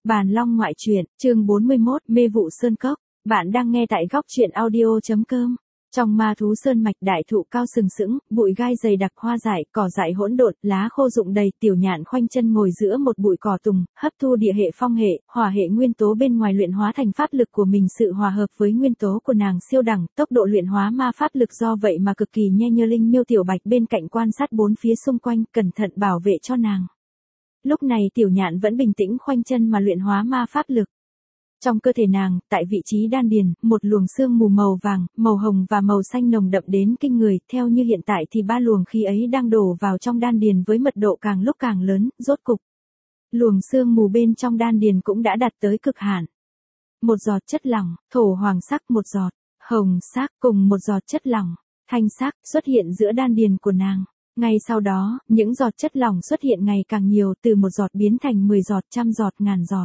Bàn Long ngoại truyện, chương 41, mê vụ sơn cốc. Bạn đang nghe tại góc truyện audio.com. Trong ma thú sơn mạch, đại thụ cao sừng sững, bụi gai dày đặc, hoa dại, cỏ dại hỗn độn, lá khô rụng đầy. Tiểu Nhạn khoanh chân ngồi giữa một bụi cỏ tùng, hấp thu địa hệ, phong hệ, hỏa hệ nguyên tố bên ngoài luyện hóa thành pháp lực của mình. Sự hòa hợp với nguyên tố của nàng siêu đẳng, tốc độ luyện hóa ma pháp lực do vậy mà cực kỳ nhanh. Như Linh Miêu Tiểu Bạch bên cạnh quan sát bốn phía xung quanh, cẩn thận bảo vệ cho nàng. Lúc này Tiểu Nhạn vẫn bình tĩnh khoanh chân mà luyện hóa ma pháp lực. Trong cơ thể nàng, tại vị trí đan điền, một luồng sương mù màu vàng, màu hồng và màu xanh nồng đậm đến kinh người. Theo như hiện tại thì ba luồng khí ấy đang đổ vào trong đan điền với mật độ càng lúc càng lớn. Rốt cục, luồng sương mù bên trong đan điền cũng đã đạt tới cực hạn. Một giọt chất lỏng, thổ hoàng sắc, một giọt hồng sắc cùng một giọt chất lỏng thanh sắc xuất hiện giữa đan điền của nàng. Ngay sau đó, những giọt chất lỏng xuất hiện ngày càng nhiều, từ một giọt biến thành 10 giọt, trăm giọt, ngàn giọt.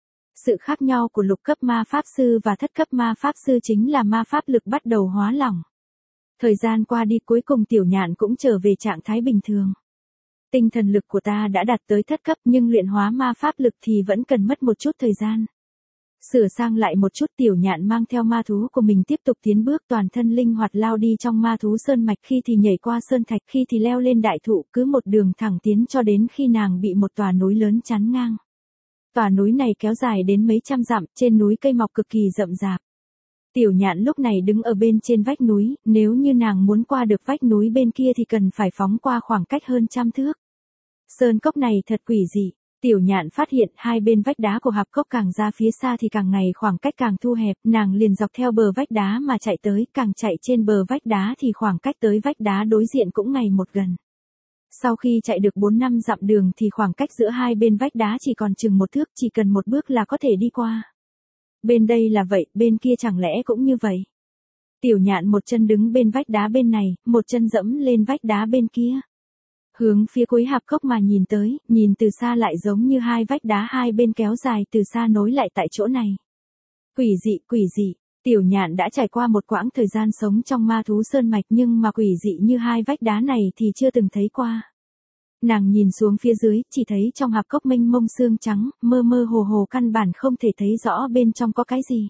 Sự khác nhau của lục cấp ma pháp sư và thất cấp ma pháp sư chính là ma pháp lực bắt đầu hóa lỏng. Thời gian qua đi, cuối cùng Tiểu Nhạn cũng trở về trạng thái bình thường. Tinh thần lực của ta đã đạt tới thất cấp, nhưng luyện hóa ma pháp lực thì vẫn cần mất một chút thời gian. Sửa sang lại một chút, Tiểu Nhạn mang theo ma thú của mình tiếp tục tiến bước, toàn thân linh hoạt lao đi trong ma thú sơn mạch, khi thì nhảy qua sơn thạch, khi thì leo lên đại thụ, cứ một đường thẳng tiến cho đến khi nàng bị một tòa núi lớn chắn ngang. Tòa núi này kéo dài đến mấy trăm dặm, trên núi cây mọc cực kỳ rậm rạp. Tiểu Nhạn lúc này đứng ở bên trên vách núi, nếu như nàng muốn qua được vách núi bên kia thì cần phải phóng qua khoảng cách hơn 100 thước. Sơn cốc này thật quỷ dị. Tiểu Nhạn phát hiện hai bên vách đá của hạp cốc càng ra phía xa thì càng ngày khoảng cách càng thu hẹp, nàng liền dọc theo bờ vách đá mà chạy tới, càng chạy trên bờ vách đá thì khoảng cách tới vách đá đối diện cũng ngày một gần. Sau khi chạy được 4-5 dặm đường thì khoảng cách giữa hai bên vách đá chỉ còn chừng một thước, chỉ cần một bước là có thể đi qua. Bên đây là vậy, bên kia chẳng lẽ cũng như vậy? Tiểu Nhạn một chân đứng bên vách đá bên này, một chân dẫm lên vách đá bên kia. Hướng phía cuối hạp cốc mà nhìn tới, nhìn từ xa lại giống như hai vách đá hai bên kéo dài từ xa nối lại tại chỗ này. Quỷ dị, Tiểu Nhạn đã trải qua một quãng thời gian sống trong ma thú sơn mạch, nhưng mà quỷ dị như hai vách đá này thì chưa từng thấy qua. Nàng nhìn xuống phía dưới, chỉ thấy trong hạp cốc mênh mông sương trắng, mơ mơ hồ hồ, căn bản không thể thấy rõ bên trong có cái gì.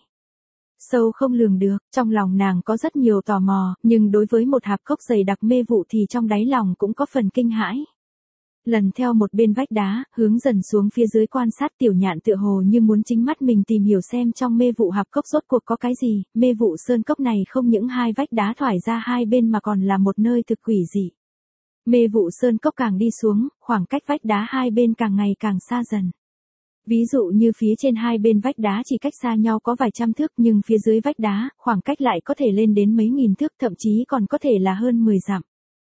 Sâu không lường được, trong lòng nàng có rất nhiều tò mò, nhưng đối với một hạp cốc dày đặc mê vụ thì trong đáy lòng cũng có phần kinh hãi. Lần theo một bên vách đá, hướng dần xuống phía dưới quan sát, Tiểu Nhạn tựa hồ như muốn chính mắt mình tìm hiểu xem trong mê vụ hạp cốc rốt cuộc có cái gì. Mê vụ sơn cốc này không những hai vách đá thoải ra hai bên mà còn là một nơi thực quỷ dị. Mê vụ sơn cốc càng đi xuống, khoảng cách vách đá hai bên càng ngày càng xa dần. Ví dụ như phía trên hai bên vách đá chỉ cách xa nhau có vài trăm thước, nhưng phía dưới vách đá, khoảng cách lại có thể lên đến mấy nghìn thước, thậm chí còn có thể là hơn 10 dặm.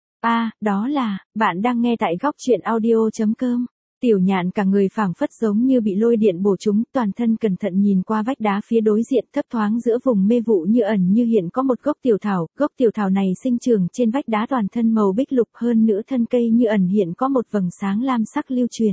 Đó là, bạn đang nghe tại góc truyện audio.com. Tiểu Nhạn cả người phảng phất giống như bị lôi điện bổ trúng, toàn thân cẩn thận nhìn qua vách đá phía đối diện, thấp thoáng giữa vùng mê vụ như ẩn như hiện có một gốc tiểu thảo. Gốc tiểu thảo này sinh trưởng trên vách đá, toàn thân màu bích lục, hơn nữa thân cây như ẩn hiện có một vầng sáng lam sắc lưu truyền.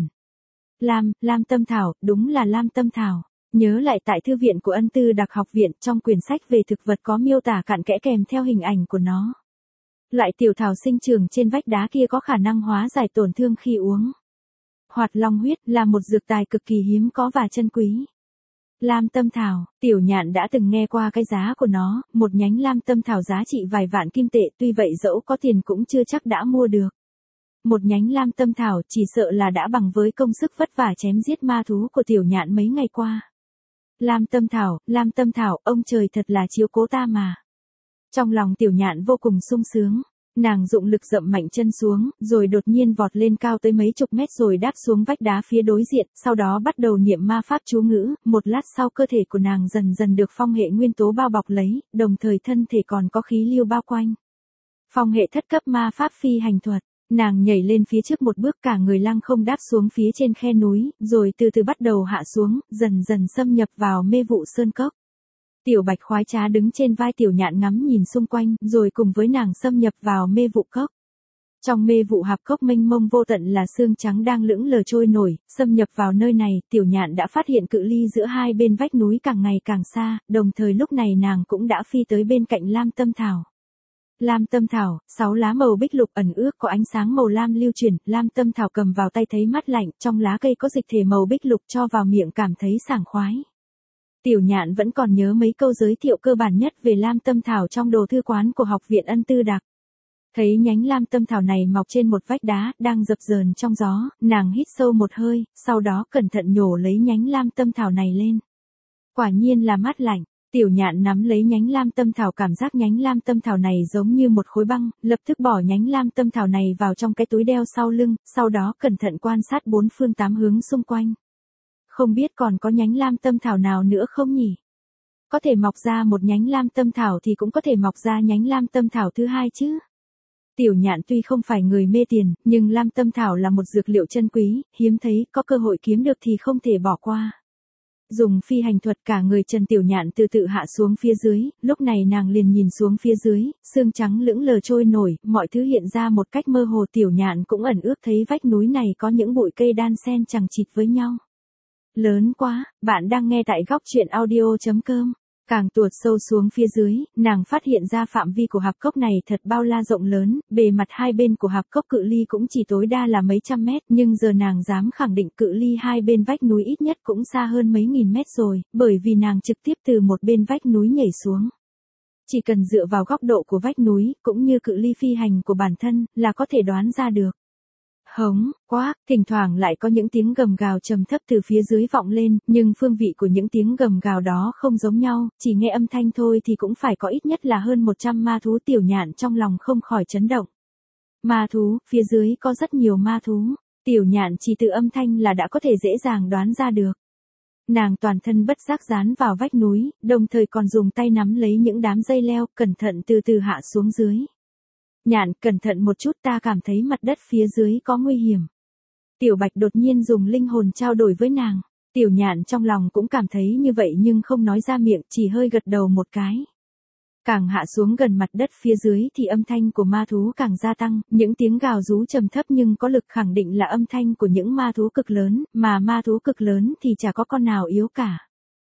Lam tâm thảo, đúng là lam tâm thảo. Nhớ lại tại thư viện của Ân Tư Đặc học viện, trong quyển sách về thực vật có miêu tả cặn kẽ kèm theo hình ảnh của nó. Loại tiểu thảo sinh trưởng trên vách đá kia có khả năng hóa giải tổn thương khi uống. Hoạt long huyết là một dược tài cực kỳ hiếm có và chân quý. Lam tâm thảo, Tiểu Nhạn đã từng nghe qua cái giá của nó, một nhánh lam tâm thảo giá trị vài vạn kim tệ, tuy vậy dẫu có tiền cũng chưa chắc đã mua được. Một nhánh lam tâm thảo chỉ sợ là đã bằng với công sức vất vả chém giết ma thú của Tiểu Nhạn mấy ngày qua. Lam tâm thảo, ông trời thật là chiếu cố ta mà. Trong lòng Tiểu Nhạn vô cùng sung sướng, nàng dụng lực dậm mạnh chân xuống, rồi đột nhiên vọt lên cao tới mấy chục mét rồi đáp xuống vách đá phía đối diện, sau đó bắt đầu niệm ma pháp chú ngữ. Một lát sau cơ thể của nàng dần dần được phong hệ nguyên tố bao bọc lấy, đồng thời thân thể còn có khí lưu bao quanh. Phong hệ thất cấp ma pháp phi hành thuật. Nàng nhảy lên phía trước một bước, cả người lăng không đáp xuống phía trên khe núi, rồi từ từ bắt đầu hạ xuống, dần dần xâm nhập vào mê vụ sơn cốc. Tiểu Bạch khoái trá đứng trên vai Tiểu Nhạn ngắm nhìn xung quanh, rồi cùng với nàng xâm nhập vào mê vụ cốc. Trong mê vụ hạp cốc mênh mông vô tận là sương trắng đang lững lờ trôi nổi. Xâm nhập vào nơi này, Tiểu Nhạn đã phát hiện cự ly giữa hai bên vách núi càng ngày càng xa, đồng thời lúc này nàng cũng đã phi tới bên cạnh lam tâm thảo. Lam tâm thảo, 6 lá màu bích lục ẩn ước có ánh sáng màu lam lưu chuyển, lam tâm thảo cầm vào tay thấy mát lạnh, trong lá cây có dịch thể màu bích lục cho vào miệng cảm thấy sảng khoái. Tiểu Nhạn vẫn còn nhớ mấy câu giới thiệu cơ bản nhất về lam tâm thảo trong đồ thư quán của học viện Ân Tư Đặc. Thấy nhánh lam tâm thảo này mọc trên một vách đá, đang dập dờn trong gió, nàng hít sâu một hơi, sau đó cẩn thận nhổ lấy nhánh lam tâm thảo này lên. Quả nhiên là mát lạnh. Tiểu Nhạn nắm lấy nhánh lam tâm thảo, cảm giác nhánh lam tâm thảo này giống như một khối băng, lập tức bỏ nhánh lam tâm thảo này vào trong cái túi đeo sau lưng, sau đó cẩn thận quan sát bốn phương tám hướng xung quanh. Không biết còn có nhánh lam tâm thảo nào nữa không nhỉ? Có thể mọc ra một nhánh lam tâm thảo thì cũng có thể mọc ra nhánh lam tâm thảo thứ hai chứ. Tiểu Nhạn tuy không phải người mê tiền, nhưng lam tâm thảo là một dược liệu chân quý, hiếm thấy, có cơ hội kiếm được thì không thể bỏ qua. Dùng phi hành thuật cả người Trần Tiểu Nhạn từ từ hạ xuống phía dưới, lúc này nàng liền nhìn xuống phía dưới, sương trắng lững lờ trôi nổi, mọi thứ hiện ra một cách mơ hồ. Tiểu Nhạn cũng ẩn ước thấy vách núi này có những bụi cây đan xen chằng chịt với nhau. Lớn quá, bạn đang nghe tại góc truyện audio.com. Càng tuột sâu xuống phía dưới, nàng phát hiện ra phạm vi của hạp cốc này thật bao la rộng lớn, bề mặt hai bên của hạp cốc cự ly cũng chỉ tối đa là mấy trăm mét, nhưng giờ nàng dám khẳng định cự ly hai bên vách núi ít nhất cũng xa hơn mấy nghìn mét rồi, bởi vì nàng trực tiếp từ một bên vách núi nhảy xuống. Chỉ cần dựa vào góc độ của vách núi, cũng như cự ly phi hành của bản thân, là có thể đoán ra được. Hống, quát, thỉnh thoảng lại có những tiếng gầm gào trầm thấp từ phía dưới vọng lên, nhưng phương vị của những tiếng gầm gào đó không giống nhau, chỉ nghe âm thanh thôi thì cũng phải có ít nhất là hơn 100 ma thú. Tiểu Nhạn trong lòng không khỏi chấn động. Ma thú, phía dưới có rất nhiều ma thú, Tiểu Nhạn chỉ từ âm thanh là đã có thể dễ dàng đoán ra được. Nàng toàn thân bất giác dán vào vách núi, đồng thời còn dùng tay nắm lấy những đám dây leo, cẩn thận từ từ hạ xuống dưới. Nhạn, cẩn thận một chút, ta cảm thấy mặt đất phía dưới có nguy hiểm. Tiểu Bạch đột nhiên dùng linh hồn trao đổi với nàng. Tiểu Nhạn trong lòng cũng cảm thấy như vậy nhưng không nói ra miệng, chỉ hơi gật đầu một cái. Càng hạ xuống gần mặt đất phía dưới thì âm thanh của ma thú càng gia tăng, những tiếng gào rú trầm thấp nhưng có lực khẳng định là âm thanh của những ma thú cực lớn, mà ma thú cực lớn thì chả có con nào yếu cả.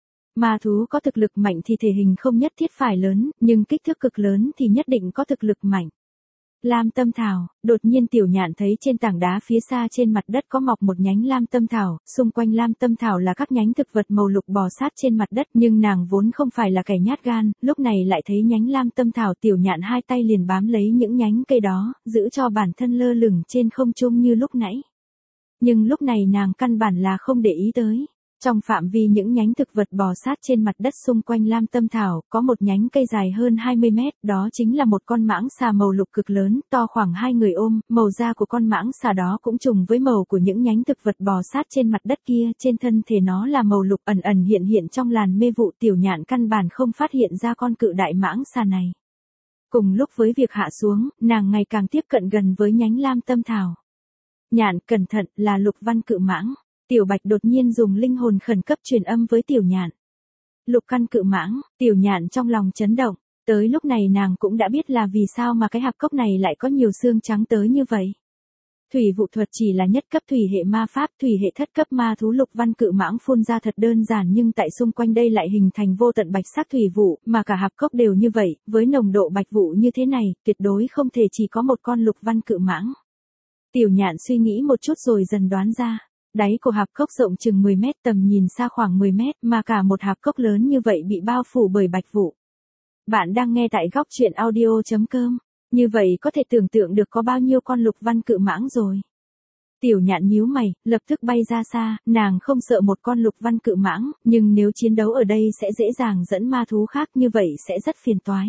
Ma thú có thực lực mạnh thì thể hình không nhất thiết phải lớn, nhưng kích thước cực lớn thì nhất định có thực lực mạnh. Lam tâm thảo, đột nhiên Tiểu Nhạn thấy trên tảng đá phía xa trên mặt đất có mọc một nhánh lam tâm thảo, xung quanh lam tâm thảo là các nhánh thực vật màu lục bò sát trên mặt đất, nhưng nàng vốn không phải là kẻ nhát gan, lúc này lại thấy nhánh lam tâm thảo. Tiểu Nhạn hai tay liền bám lấy những nhánh cây đó, giữ cho bản thân lơ lửng trên không trung như lúc nãy. Nhưng lúc này nàng căn bản là không để ý tới. Trong phạm vi những nhánh thực vật bò sát trên mặt đất xung quanh lam tâm thảo, có một nhánh cây dài hơn 20 mét, đó chính là một con mãng xà màu lục cực lớn, to khoảng 2 người ôm, màu da của con mãng xà đó cũng trùng với màu của những nhánh thực vật bò sát trên mặt đất kia, trên thân thể nó là màu lục ẩn ẩn hiện hiện trong làn mê vụ. Tiểu Nhạn căn bản không phát hiện ra con cự đại mãng xà này. Cùng lúc với việc hạ xuống, nàng ngày càng tiếp cận gần với nhánh lam tâm thảo. Nhạn, cẩn thận, là lục văn cự mãng. Tiểu Bạch đột nhiên dùng linh hồn khẩn cấp truyền âm với Tiểu Nhạn. Lục căn cự mãng, Tiểu Nhạn trong lòng chấn động, tới lúc này nàng cũng đã biết là vì sao mà cái hạp cốc này lại có nhiều xương trắng tới như vậy. Thủy vụ thuật chỉ là nhất cấp thủy hệ ma pháp, thủy hệ thất cấp ma thú lục văn cự mãng phun ra thật đơn giản, nhưng tại xung quanh đây lại hình thành vô tận bạch sắc thủy vụ, mà cả hạp cốc đều như vậy, với nồng độ bạch vụ như thế này, tuyệt đối không thể chỉ có một con lục văn cự mãng. Tiểu Nhạn suy nghĩ một chút rồi dần đoán ra. Đáy của hạp cốc rộng chừng 10 mét, tầm nhìn xa khoảng 10 mét, mà cả một hạp cốc lớn như vậy bị bao phủ bởi bạch vụ. Bạn đang nghe tại góc truyện audio.com. Như vậy có thể tưởng tượng được có bao nhiêu con lục văn cự mãng rồi. Tiểu Nhạn nhíu mày, lập tức bay ra xa, nàng không sợ một con lục văn cự mãng, nhưng nếu chiến đấu ở đây sẽ dễ dàng dẫn ma thú khác, như vậy sẽ rất phiền toái.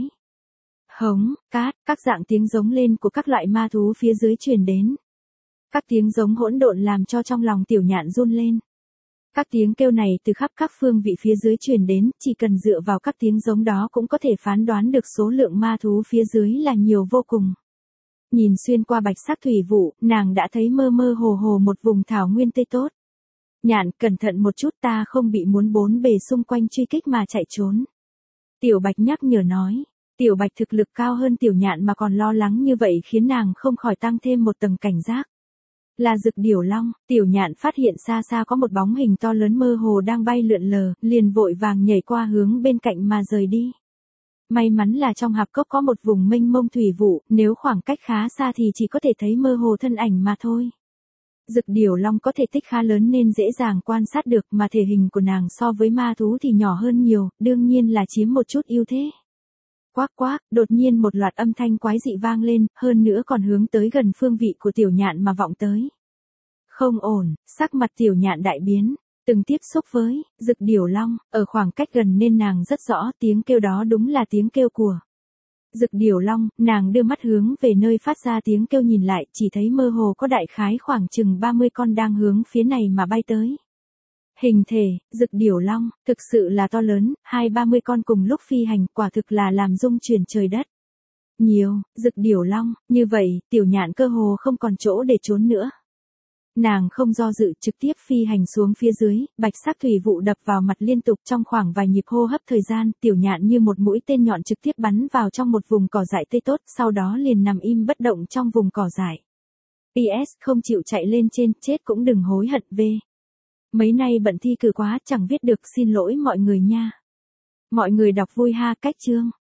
Hống, cát, các dạng tiếng giống lên của các loại ma thú phía dưới truyền đến. Các tiếng giống hỗn độn làm cho trong lòng Tiểu Nhạn run lên. Các tiếng kêu này từ khắp các phương vị phía dưới truyền đến, chỉ cần dựa vào các tiếng giống đó cũng có thể phán đoán được số lượng ma thú phía dưới là nhiều vô cùng. Nhìn xuyên qua bạch sắc thủy vụ, nàng đã thấy mơ mơ hồ hồ một vùng thảo nguyên tươi tốt. Nhạn, cẩn thận một chút, ta không bị muốn bốn bề xung quanh truy kích mà chạy trốn. Tiểu Bạch nhắc nhở nói. Tiểu Bạch thực lực cao hơn Tiểu Nhạn mà còn lo lắng như vậy khiến nàng không khỏi tăng thêm một tầng cảnh giác. Là Dực Điểu Long. Tiểu Nhạn phát hiện xa xa có một bóng hình to lớn mơ hồ đang bay lượn lờ, liền vội vàng nhảy qua hướng bên cạnh mà rời đi. May mắn là trong hạp cốc có một vùng mênh mông thủy vụ, nếu khoảng cách khá xa thì chỉ có thể thấy mơ hồ thân ảnh mà thôi. Dực điểu long có thể tích khá lớn nên dễ dàng quan sát được, mà thể hình của nàng so với ma thú thì nhỏ hơn nhiều, đương nhiên là chiếm một chút ưu thế. Quác quác, đột nhiên một loạt âm thanh quái dị vang lên, hơn nữa còn hướng tới gần phương vị của tiểu nhạn mà vọng tới. Không ổn, sắc mặt tiểu nhạn đại biến, từng tiếp xúc với dực điểu long, ở khoảng cách gần nên nàng rất rõ tiếng kêu đó đúng là tiếng kêu của dực điểu long. Nàng đưa mắt hướng về nơi phát ra tiếng kêu nhìn lại, chỉ thấy mơ hồ có đại khái khoảng chừng 30 con đang hướng phía này mà bay tới. Hình thể dực điểu long thực sự là to lớn, 20-30 con cùng lúc phi hành, quả thực là làm rung chuyển trời đất. Nhiều dực điểu long như vậy, tiểu nhạn cơ hồ không còn chỗ để trốn nữa. Nàng không do dự, trực tiếp phi hành xuống phía dưới, bạch sắc thủy vụ đập vào mặt liên tục. Trong khoảng vài nhịp hô hấp thời gian, tiểu nhạn như một mũi tên nhọn trực tiếp bắn vào trong một vùng cỏ dại tươi tốt, sau đó liền nằm im bất động trong vùng cỏ dại. PS không chịu chạy lên trên, chết cũng đừng hối hận về. Mấy nay bận thi cử quá, chẳng viết được, xin lỗi mọi người nha. Mọi người đọc vui ha. Cách chương